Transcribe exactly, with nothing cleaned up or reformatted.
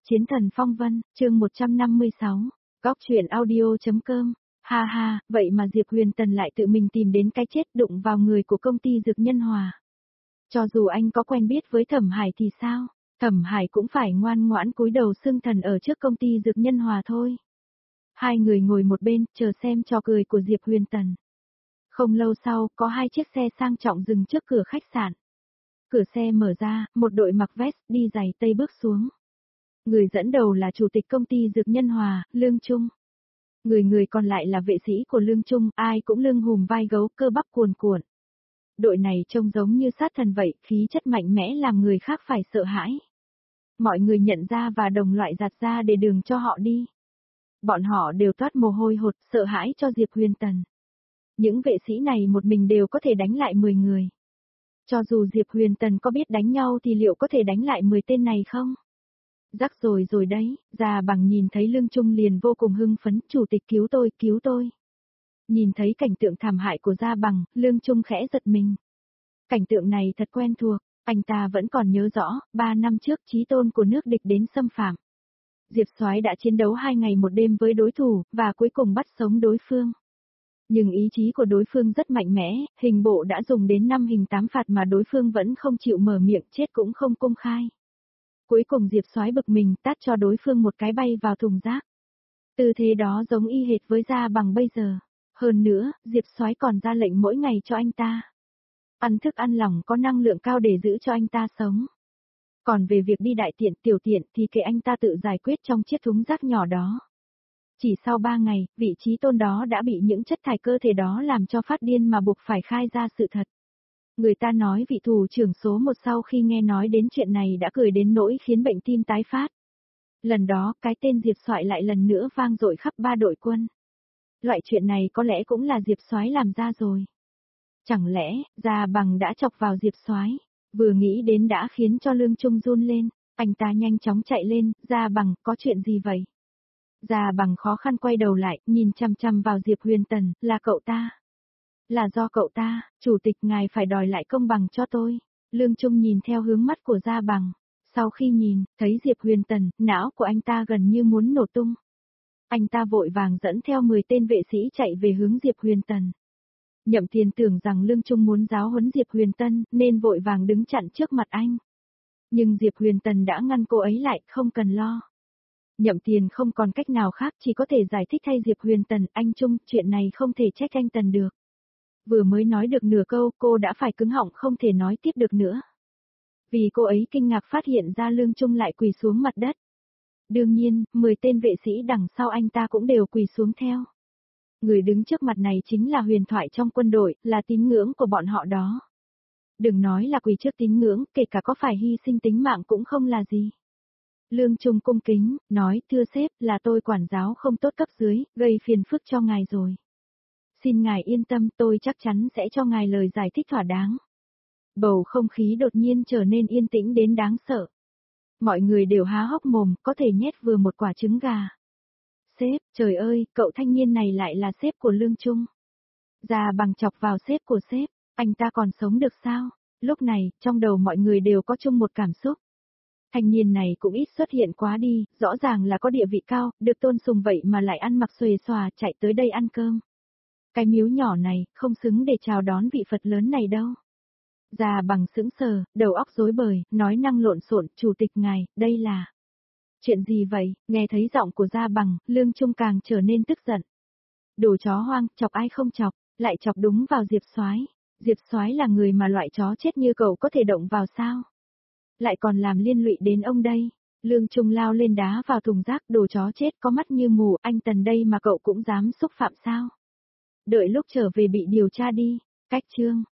Chiến thần phong vân, chương một trăm năm mươi sáu, Góc truyện audio.com, ha ha, vậy mà Diệp Huyền Tần lại tự mình tìm đến cái chết đụng vào người của công ty Dược Nhân Hòa. Cho dù anh có quen biết với Thẩm Hải thì sao, Thẩm Hải cũng phải ngoan ngoãn cúi đầu xưng thần ở trước công ty Dược Nhân Hòa thôi. Hai người ngồi một bên, chờ xem trò cười của Diệp Huyền Tần. Không lâu sau, có hai chiếc xe sang trọng dừng trước cửa khách sạn. Cửa xe mở ra, một đội mặc vest, đi giày tây bước xuống. Người dẫn đầu là chủ tịch công ty Dược Nhân Hòa, Lương Trung. Người người còn lại là vệ sĩ của Lương Trung, ai cũng lưng hùm vai gấu, cơ bắp cuồn cuộn. Đội này trông giống như sát thần vậy, khí chất mạnh mẽ làm người khác phải sợ hãi. Mọi người nhận ra và đồng loại giạt ra để đường cho họ đi. Bọn họ đều toát mồ hôi hột, sợ hãi cho Diệp Huyền Tần. Những vệ sĩ này một mình đều có thể đánh lại mười người. Cho dù Diệp Huyền Tần có biết đánh nhau thì liệu có thể đánh lại mười tên này không? Rắc rồi rồi đấy, Gia Bằng nhìn thấy Lương Trung liền vô cùng hưng phấn, chủ tịch cứu tôi, cứu tôi. Nhìn thấy cảnh tượng thảm hại của Gia Bằng, Lương Trung khẽ giật mình. Cảnh tượng này thật quen thuộc, anh ta vẫn còn nhớ rõ, ba năm trước chí tôn của nước địch đến xâm phạm. Diệp Soái đã chiến đấu hai ngày một đêm với đối thủ, và cuối cùng bắt sống đối phương. Nhưng ý chí của đối phương rất mạnh mẽ, hình bộ đã dùng đến năm hình tám phạt mà đối phương vẫn không chịu mở miệng, chết cũng không công khai. Cuối cùng Diệp Soái bực mình tát cho đối phương một cái bay vào thùng rác. Tư thế đó giống y hệt với Gia Bằng bây giờ. Hơn nữa, Diệp Soái còn ra lệnh mỗi ngày cho anh ta ăn thức ăn lỏng có năng lượng cao để giữ cho anh ta sống. Còn về việc đi đại tiện tiểu tiện thì kệ anh ta tự giải quyết trong chiếc thúng rác nhỏ đó. Chỉ sau ba ngày, vị trí tôn đó đã bị những chất thải cơ thể đó làm cho phát điên mà buộc phải khai ra sự thật. Người ta nói vị thủ trưởng số một sau khi nghe nói đến chuyện này đã cười đến nỗi khiến bệnh tim tái phát. Lần đó, cái tên Diệp Soái lại lần nữa vang dội khắp ba đội quân. Loại chuyện này có lẽ cũng là Diệp Soái làm ra rồi. Chẳng lẽ, Gia Bằng đã chọc vào Diệp Soái? Vừa nghĩ đến đã khiến cho Lương Trung run lên, anh ta nhanh chóng chạy lên, Gia Bằng, có chuyện gì vậy? Gia Bằng khó khăn quay đầu lại, nhìn chăm chăm vào Diệp Huyền Tần, là cậu ta. Là do cậu ta, chủ tịch ngài phải đòi lại công bằng cho tôi. Lương Trung nhìn theo hướng mắt của Gia Bằng. Sau khi nhìn, thấy Diệp Huyền Tần, não của anh ta gần như muốn nổ tung. Anh ta vội vàng dẫn theo mười tên vệ sĩ chạy về hướng Diệp Huyền Tần. Nhậm Thiền tưởng rằng Lương Trung muốn giáo huấn Diệp Huyền Tần, nên vội vàng đứng chặn trước mặt anh. Nhưng Diệp Huyền Tần đã ngăn cô ấy lại, không cần lo. Nhậm Thiền không còn cách nào khác, chỉ có thể giải thích thay Diệp Huyền Tần, anh Trung, chuyện này không thể trách anh Tần được. Vừa mới nói được nửa câu, cô đã phải cứng họng không thể nói tiếp được nữa. Vì cô ấy kinh ngạc phát hiện ra Lương Trung lại quỳ xuống mặt đất. Đương nhiên, mười tên vệ sĩ đằng sau anh ta cũng đều quỳ xuống theo. Người đứng trước mặt này chính là huyền thoại trong quân đội, là tín ngưỡng của bọn họ đó. Đừng nói là quỳ trước tín ngưỡng, kể cả có phải hy sinh tính mạng cũng không là gì. Lương Trung cung kính, nói, thưa sếp, là tôi quản giáo không tốt cấp dưới, gây phiền phức cho ngài rồi. Xin ngài yên tâm, tôi chắc chắn sẽ cho ngài lời giải thích thỏa đáng. Bầu không khí đột nhiên trở nên yên tĩnh đến đáng sợ. Mọi người đều há hốc mồm, có thể nhét vừa một quả trứng gà. Sếp, trời ơi, cậu thanh niên này lại là sếp của Lương Trung. Gia Bằng chọc vào sếp của sếp, anh ta còn sống được sao? Lúc này, trong đầu mọi người đều có chung một cảm xúc. Thanh niên này cũng ít xuất hiện quá đi, rõ ràng là có địa vị cao, được tôn sùng vậy mà lại ăn mặc xuề xòa chạy tới đây ăn cơm. Cái miếu nhỏ này, không xứng để chào đón vị Phật lớn này đâu. Gia Bằng sững sờ, đầu óc rối bời, nói năng lộn xộn, chủ tịch ngài, đây là... Chuyện gì vậy? Nghe thấy giọng của Gia Bằng, Lương Trung càng trở nên tức giận. Đồ chó hoang, chọc ai không chọc, lại chọc đúng vào Diệp Soái. Diệp Soái là người mà loại chó chết như cậu có thể động vào sao? Lại còn làm liên lụy đến ông đây. Lương Trung lao lên đá vào thùng rác, đồ chó chết có mắt như mù, anh Tần đây mà cậu cũng dám xúc phạm sao? Đợi lúc trở về bị điều tra đi. Cách chương